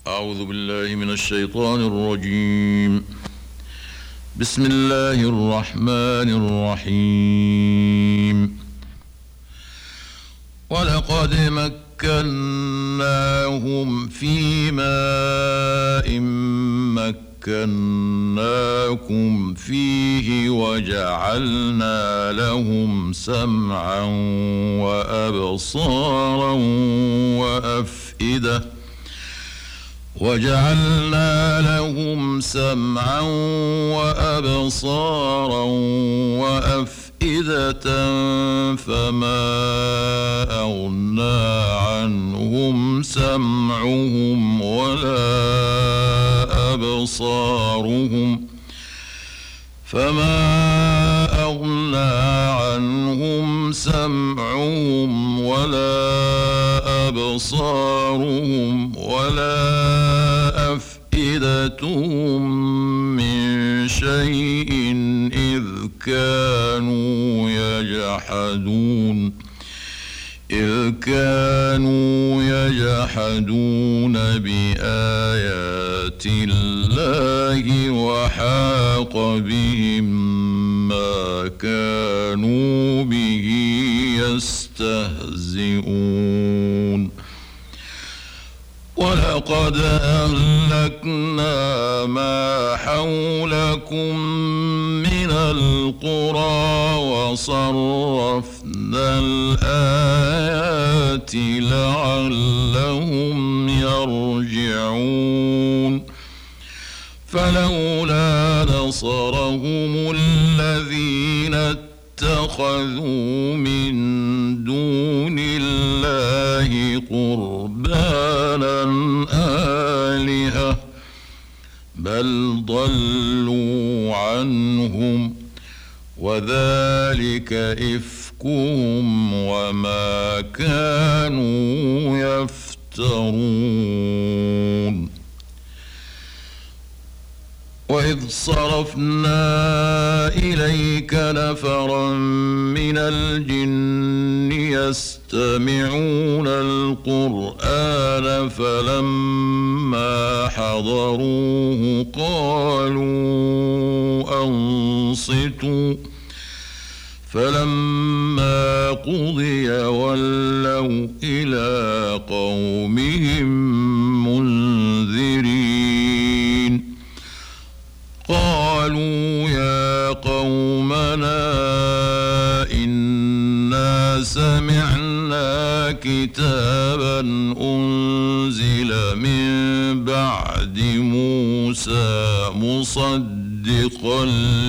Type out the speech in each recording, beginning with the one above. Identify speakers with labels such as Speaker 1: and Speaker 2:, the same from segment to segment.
Speaker 1: أعوذ بالله من الشيطان الرجيم. بسم الله الرحمن الرحيم. ولقد مكناهم في ماء مكناكم فيه وجعلنا لهم سمعا وأبصارا وأفئدة فما أغنى عنهم سمعهم ولا أبصارهم ولا أفئدتهم من شيء إذ كانوا يجحدون بآيات الله وحاق بهم ما كانوا به يستهزئون. ولقد أهلكنا ما حولكم من القرى وصرفنا الآيات لعلهم يرجعون. فلولا نصرهم الذين اتخذوا من دون الله قربانا آلهة بل ضلوا عنهم وذلك إفكهم وما كانوا يفترون. وإذ صرفنا إليك نفرا من الجن يستمعون القرآن فلما حضروه قالوا أنصتوا فلما قضي ولوا إلى قومهم منذرين. قالوا يا قومنا إنا سمعنا كتابا أنزل من بعد موسى مصدقا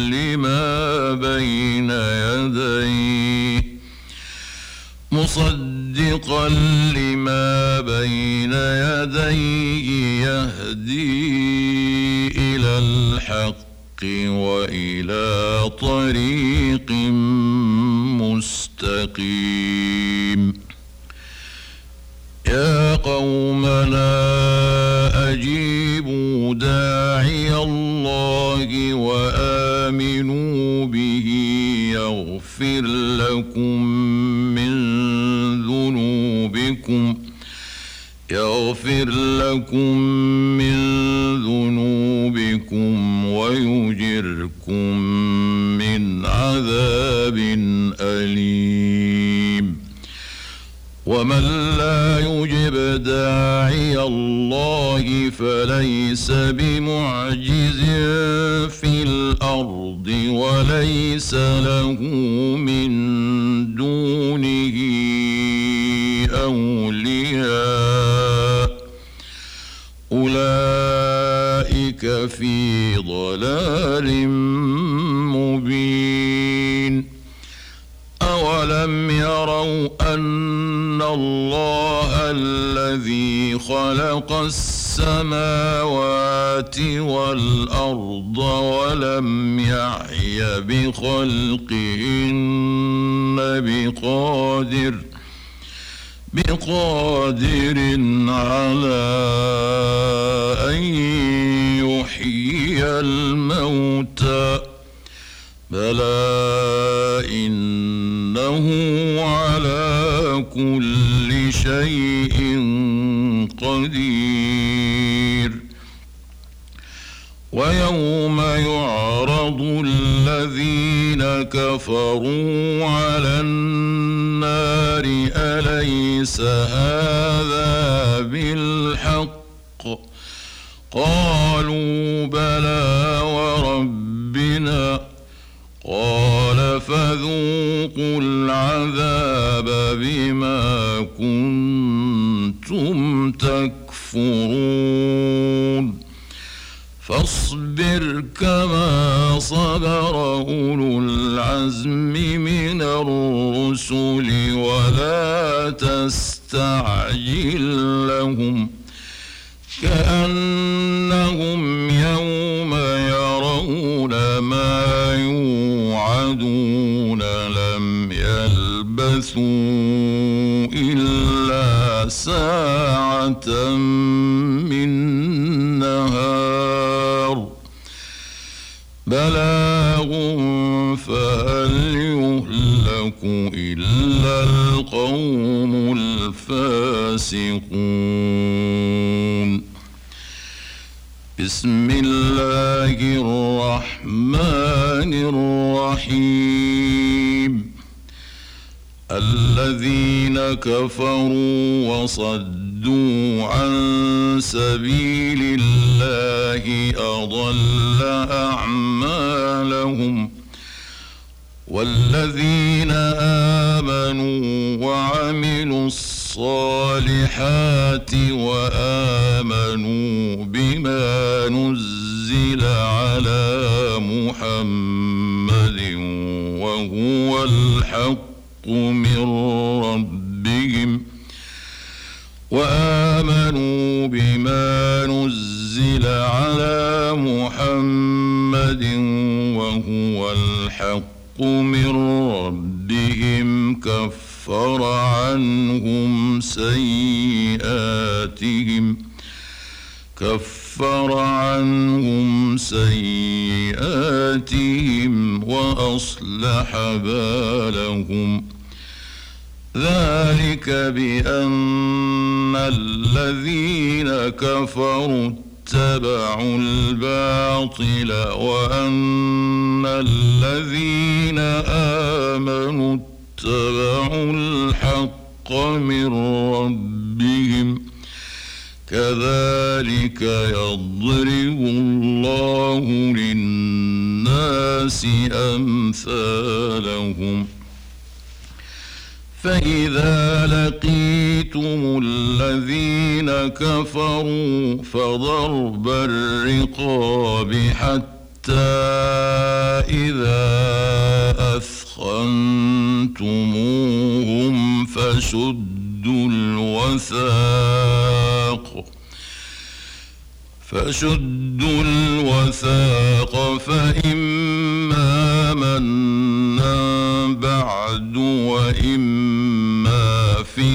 Speaker 1: لما بين يديه يهدي إلى الحق وإلى طريق مستقيم. يا قومنا أجيبوا داعي الله وآمنوا به يغفر لكم من ذنوبكم ويجركم من عذاب أليم. ومن لا يجب داعي الله فليس بمعجز في الأرض وليس له من دونه أولياء أولئك في ضلال مبين. أولم يروا أن الله الذي خلق السماوات والأرض ولم يعي بخلقهن بقادر على أن يحيي الموتى بلى إنه على كل شيء قدير. ويوم يعرض الذين كفروا على النار أليس هذا بالحق قالوا بلى وربنا قال فذوقوا العذاب بما كنتم تكفرون فاصبر كما صبر أولو العزم من الرسل ولا تستعجل لهم كأنهم يوم يرون ما يوعدون لم يلبثوا إلا ساعة من نهار بلاغ فهل يهلك إلا القوم الفاسقون بسم الله الرحمن الرحيم الذين كفروا وصدوا عن سبيل الله أضل أعمالهم والذين آمنوا وعملوا الصالحات وآمنوا بما نزل على محمد وهو الحق من ربهم وآمنوا بما نزل على محمد وهو الحق من ربهم كفر عنهم سيئاتهم وأصلح بالهم ذلك بأن الذين كفروا اتبعوا الباطل وأن الذين آمنوا اتبعوا الحق من ربهم كذلك يضرب الله للناس أمثالهم فإذا لقيتم الذين كفروا فضرب الرقاب حتى إذا أثخنتموهم فشدوا الوثاق فإما منا بعد وإما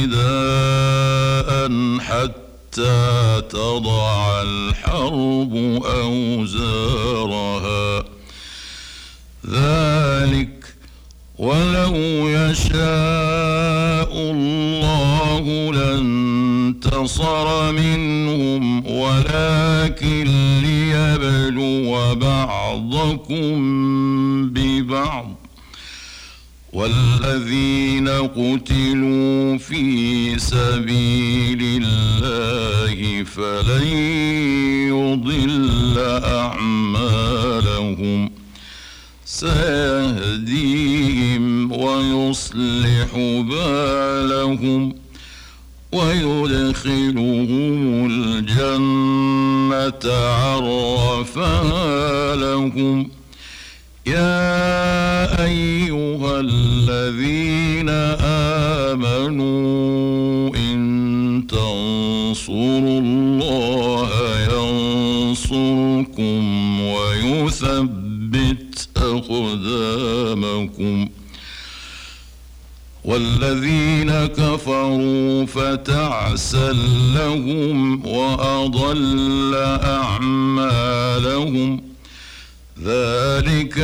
Speaker 1: فداء حتى تضع الحرب أوزارها ذلك ولو يشاء الله لانتصر منهم ولكن ليبلو بعضكم ببعض والذين قتلوا في سبيل الله فلن يضل أعمالهم سيهديهم ويصلح بالهم ويدخلهم الجنة عرفها لهم يا أيها الذين آمنوا إن تنصروا الله ينصركم ويثبت أقدامكم والذين كفروا فتعسا لهم وأضل أعمالهم ذلك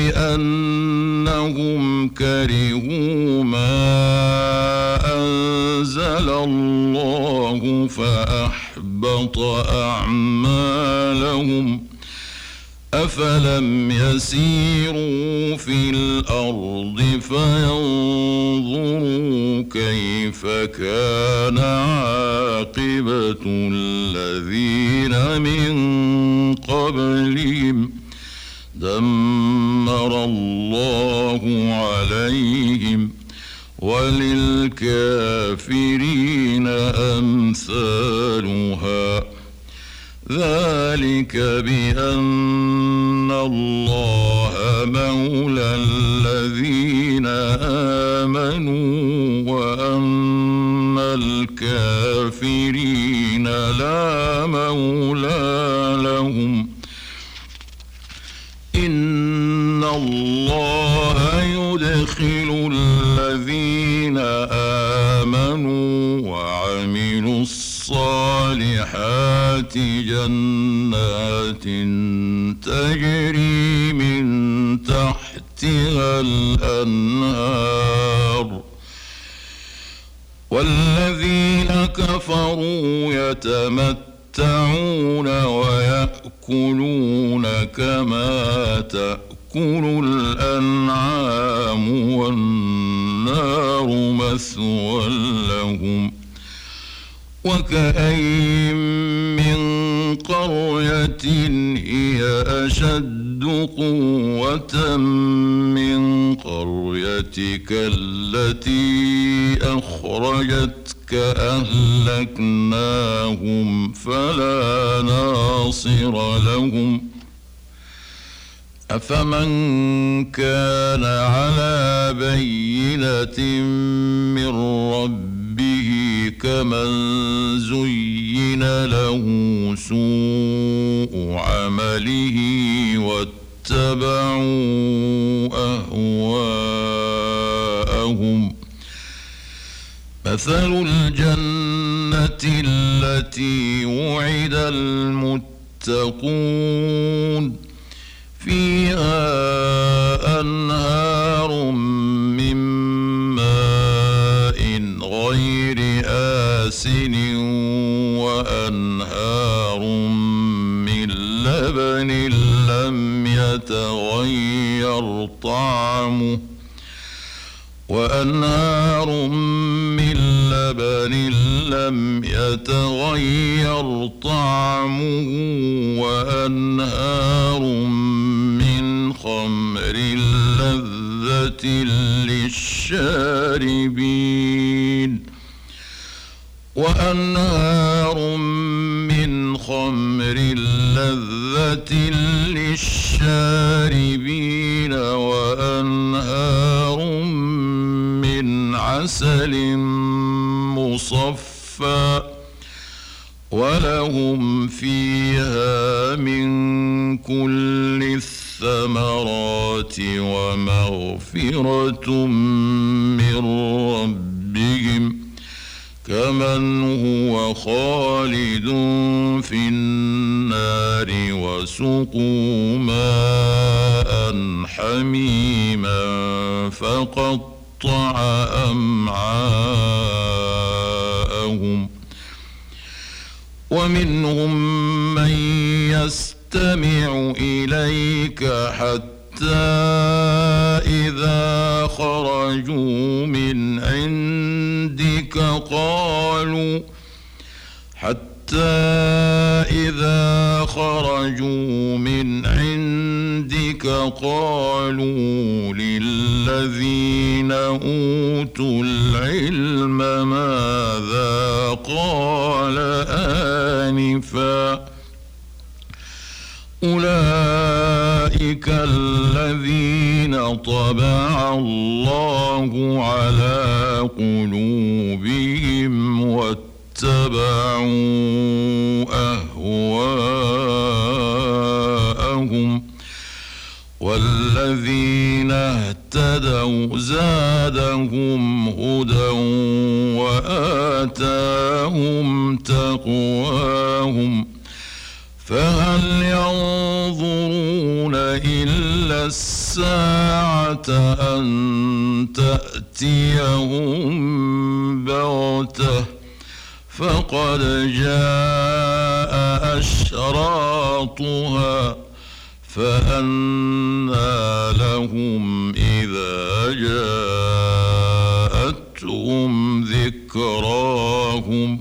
Speaker 1: بأنهم كرهوا ما أنزل الله فأحبط أعمالهم أفلم يسيروا في الأرض فينظروا كيف كان عاقبة الذين من قبلهم دمر الله عليهم وللكافرين أمثالها ذلك بأن الله مولى الذين آمنوا وأن الكافرين لا مولى لهم إن الله يدخل الذين آمنوا وعملوا الصالحات جنات تجري من تحتها الأنهار والذين كفروا يتمتعون ويأكلون كما تأكل الأنعام والنار مثوى لهم وكأين من قرية هي أشد قوة من قريتك التي أخرجتك أهلكناهم فلا ناصر لهم أفمن كان على بينة من ربه كمن زين له سوء عمله واتبعوا أهواءهم مثل الجنة التي وعد المتقون فيها أنهار من ماء غير آسن وأنهار من لبن لم يتغير طعمه وأنهار من لبن لم يتغير طعمه وأنهار من خمر لذة للشاربين وأنهار من خمر لذة للشاربين وأنهار من عسل مصفى ولهم فيها من كل الثمرات ومغفرة من ربهم كمن هو خالد في النار وسقوا ماء حميما فقطع أمعاءهم ومنهم من يستمع إليك حتى إذا خرجوا من عندك قالوا للذين أوتوا العلم ماذا قال آنفا أولئك الذين طبع الله على قلوبهم واتبعوا أهواءهم والذين اهتدوا زادهم هدى وآتاهم تقواهم فهل ينظرون إلا الساعة أن تأتيهم بغتة فقد جاء أشراطها فأنى لهم إذا جاءتهم ذكراهم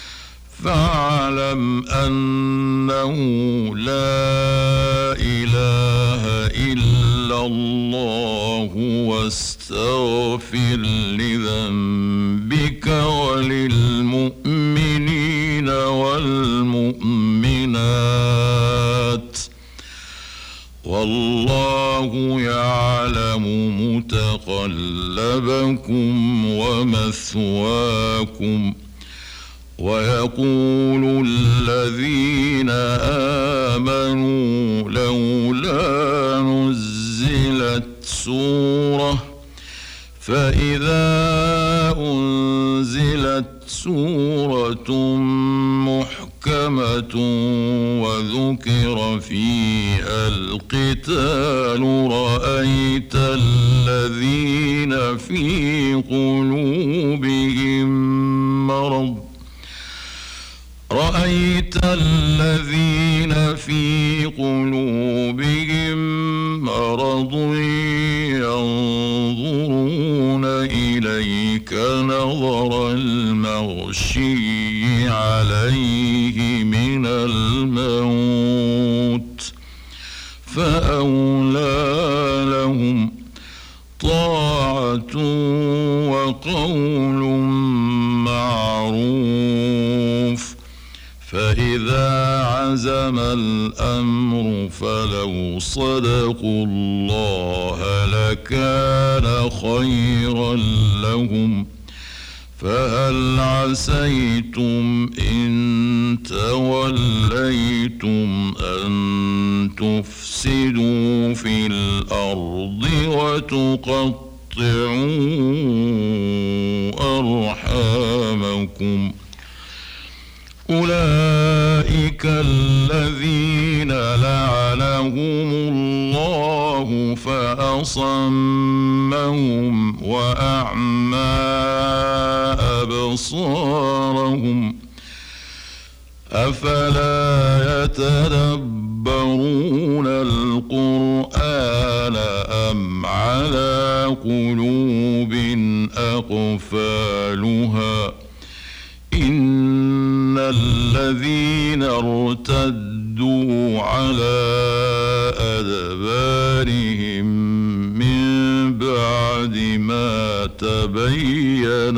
Speaker 1: فاعلم أنه لا إله إلا الله واستغفر لذنبك وللمؤمنين والمؤمنات والله يعلم متقلبكم ومثواكم. ويقول الذين آمنوا لولا نزلت سورة فإذا أنزلت سورة محكمة وذكر فيها القتال رأيت الذين في قلوبهم مرض ينظرون إليك نظر المغشي عليه من الموت فأولى لهم طاعة وقول معروف. فإذا عزم الأمر فلو صدقوا الله لكان خيرا لهم. فهل عسيتم إن توليتم أن تفسدوا في الأرض وتقطعوا أرحامكم؟ أولئك الذين لعنهم الله فأصمهم وأعمى أبصارهم أفلا يتدبرون القرآن أم على قلوب أقفالها إن الذين ارتدوا على أدبارهم من بعد ما تبين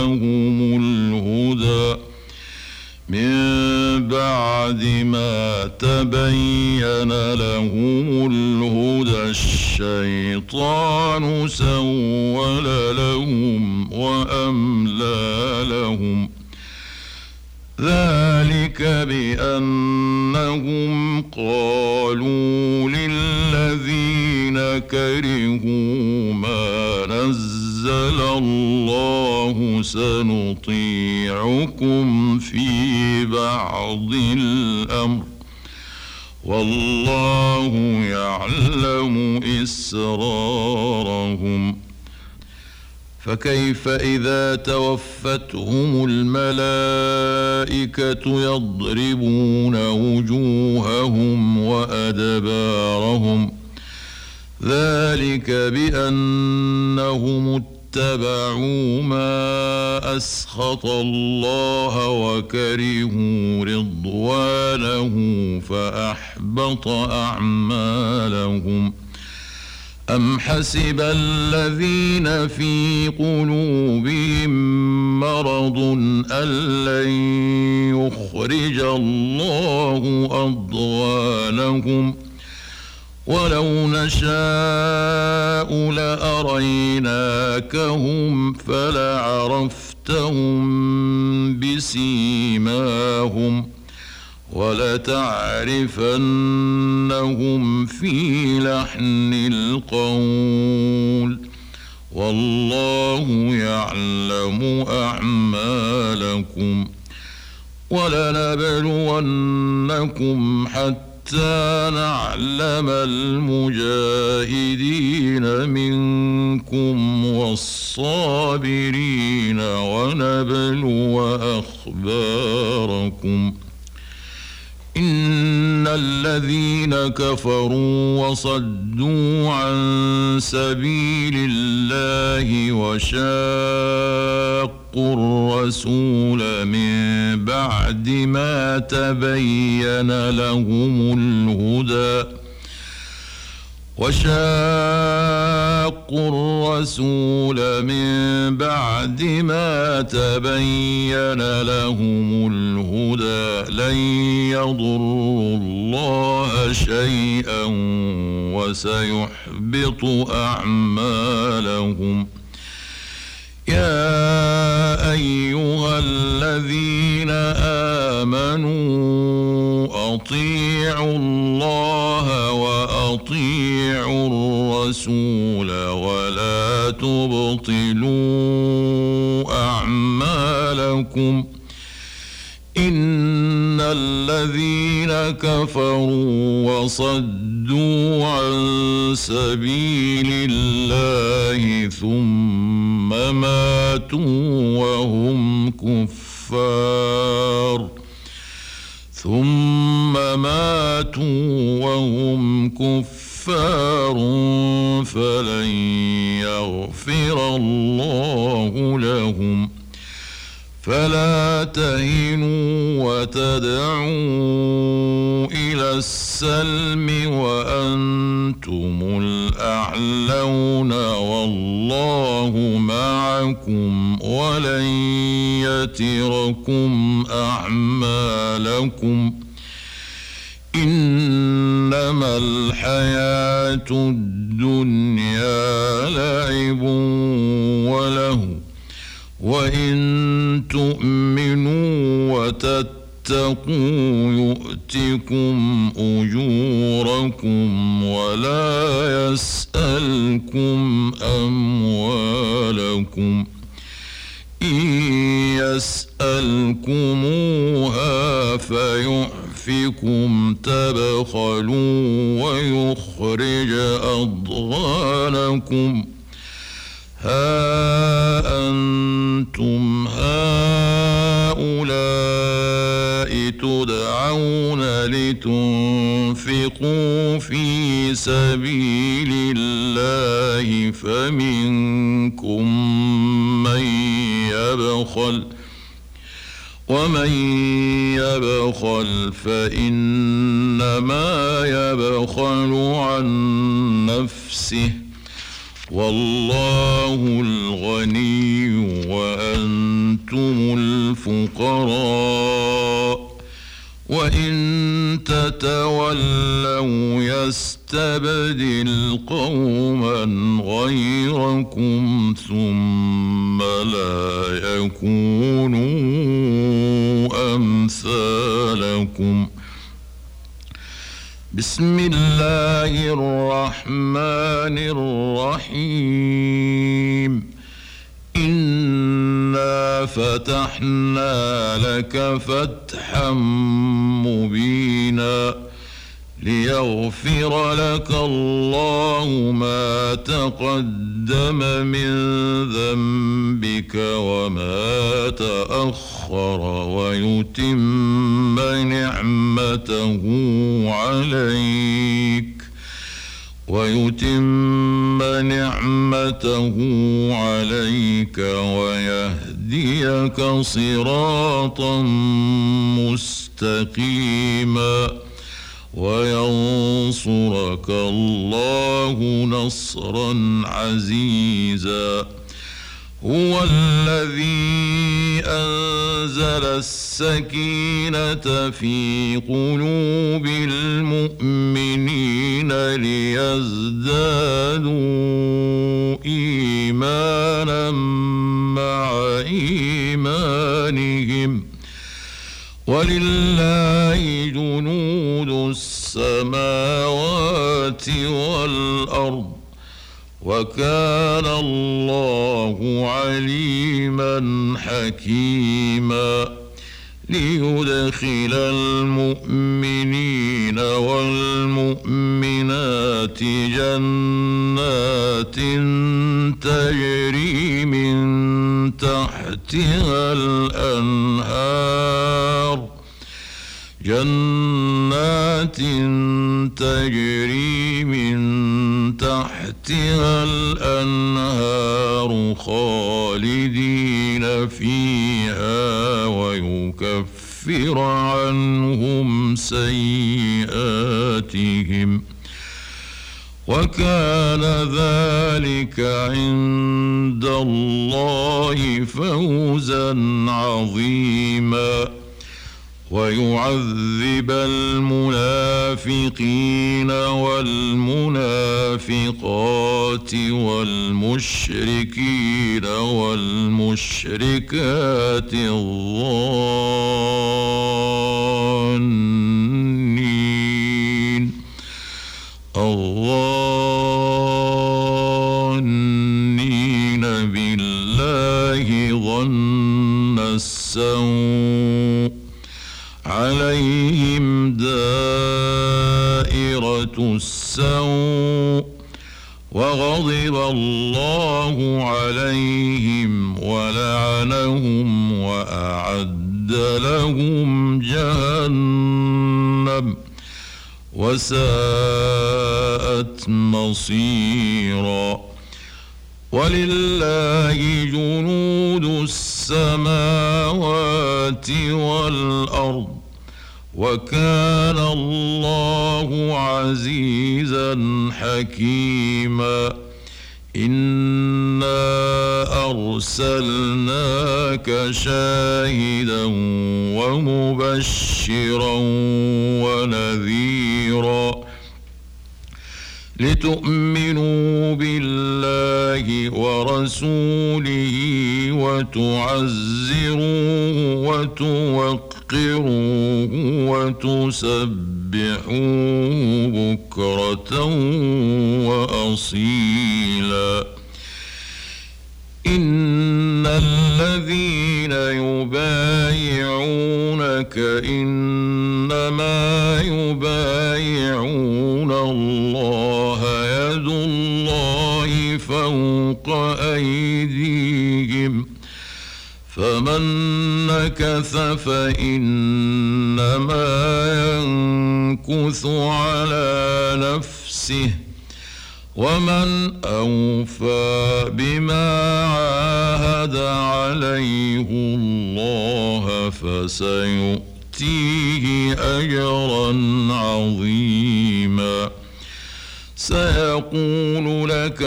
Speaker 1: لهم الهدى الشيطان سول لهم وأملى لهم. ذلك بأنهم قالوا للذين كرهوا ما نزل الله سنطيعكم في بعض الأمر والله يعلم إسرارهم. فكيف إذا توفتهم الملائكة يضربون وجوههم وأدبارهم ذلك بأنهم اتبعوا ما أسخط الله وكرهوا رضوانه فأحبط أعمالهم. أم حسب الذين في قلوبهم مرض أن لن يخرج الله أضغانهم ولو نشاء لأريناكهم فلعرفتهم بسيماهم ولتعرفنهم في لحن القول والله يعلم أعمالكم. ولنبلونكم حتى نعلم المجاهدين منكم والصابرين ونبلو أخباركم. إن الذين كفروا وصدوا عن سبيل الله وشاقوا الرسول من بعد ما تبين لهم الهدى لن يضروا الله شيئا وسيحبط أعمالهم. يا أيها الذين آمنوا أطيعوا الله وأطيعوا الرسول ولا تبطلوا أعمالكم. إن الذين كفروا وصدوا عن سبيل الله ثم ماتوا وهم كفار فلن يغفر الله لهم. فلا تهنوا وتدعوا إلى السلم وأنتم الأعلون والله معكم ولن يتركم أعمالكم. إنما الحياة الدنيا لعب وله وإن تؤمنوا وتتقوا يؤتكم أجوركم ولا يسألكم أموالكم. إن يسألكموها فيحفكم تبخلوا ويخرج أضغانكم. ها أنتم هؤلاء تدعون لتنفقوا في سبيل الله فمنكم من يبخل ومن يبخل فإنما يبخل عن نفسه والله الغني وأنتم الفقراء. وإن تتولوا يستبدل قوما غيركم ثم لا يكونوا أمثالكم. بسم الله الرحمن الرحيم. إنا فتحنا لك فتحا مبينا ليغفر لك الله ما تقدم من ذنبك وما تأخر ويتم نعمته عليك ويهديك صراطا مستقيما وينصرك الله نصرا عزيزا. هو الذي أنزل السكينة في قلوب المؤمنين ليزدادوا إيمانا مع إيمانهم ولله جنود السماوات والأرض وكان الله عليما حكيما. ليدخل المؤمنين والمؤمنات جنات تجري من تحتها الأنهار جنات تجري من تحتها الأنهار خالدين فيها ويكفر عنهم سيئاتهم وكان ذلك عند الله فوزا عظيما ويعذب المنافقين والمنافقات والمشركين والمشركات الظانين بالله ظن السوء عليهم دائرة السوء وغضب الله عليهم ولعنهم وأعد لهم جهنم وساءت مصيرا ولله جنود السماوات والأرض وكان الله عزيزا حكيما إنا أرسلناك شاهدا ومبشرا ونذيرا لتؤمنوا بالله ورسوله وتعزروه وتوقروه وتسبحوه بكرة وأصيلا إن الذين يبايعونك إنما يبايعون الله يد الله فوق أيديهم فمن نكث فإنما ينكث على نفسه ومن أوفى بما عاهد عليه الله فسيؤتيه أجرا عظيما سيقول لك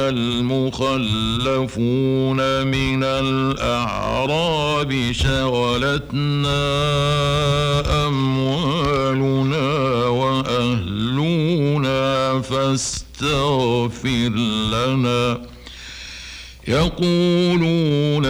Speaker 1: المخلفون من الأعراب شغلتنا أموالنا وأهلنا فاستغفر لنا يقولون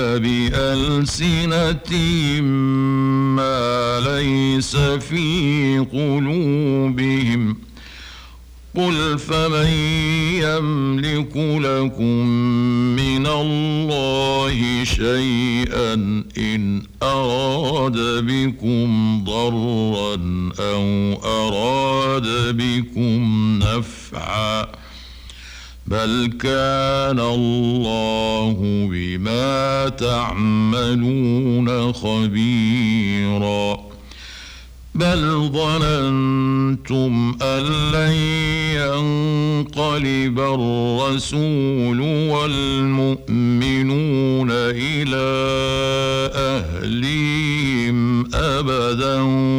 Speaker 1: بألسنتهم ما ليس في قلوبهم قل فمن يملك لكم من الله شيئا إن أراد بكم ضرا أو أراد بكم نفعا بل كان الله بما تعملون خبيرا بل ظننتم أن لن ينقلب الرسول والمؤمنون إلى أهلهم أبدا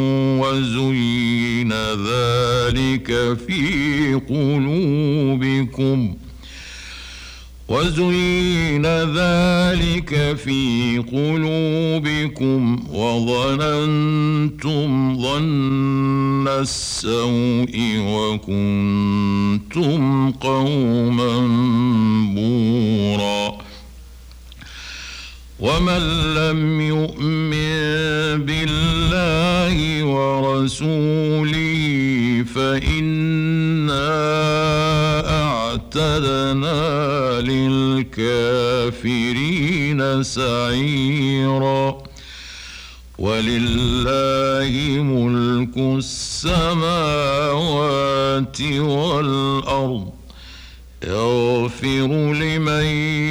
Speaker 1: وزين ذلك في قلوبكم وظننتم ظن السوء وكنتم قوما بورا ومن لم يؤمن بالله ورسوله فإنا أعتدنا للكافرين سعيرا ولله ملك السماوات والأرض يغفر لمن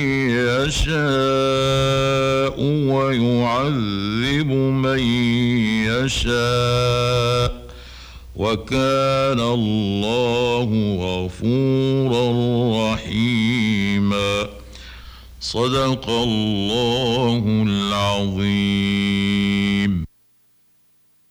Speaker 1: يشاء ويعذب من يشاء وكان الله غفورا رحيما. صدق الله العظيم.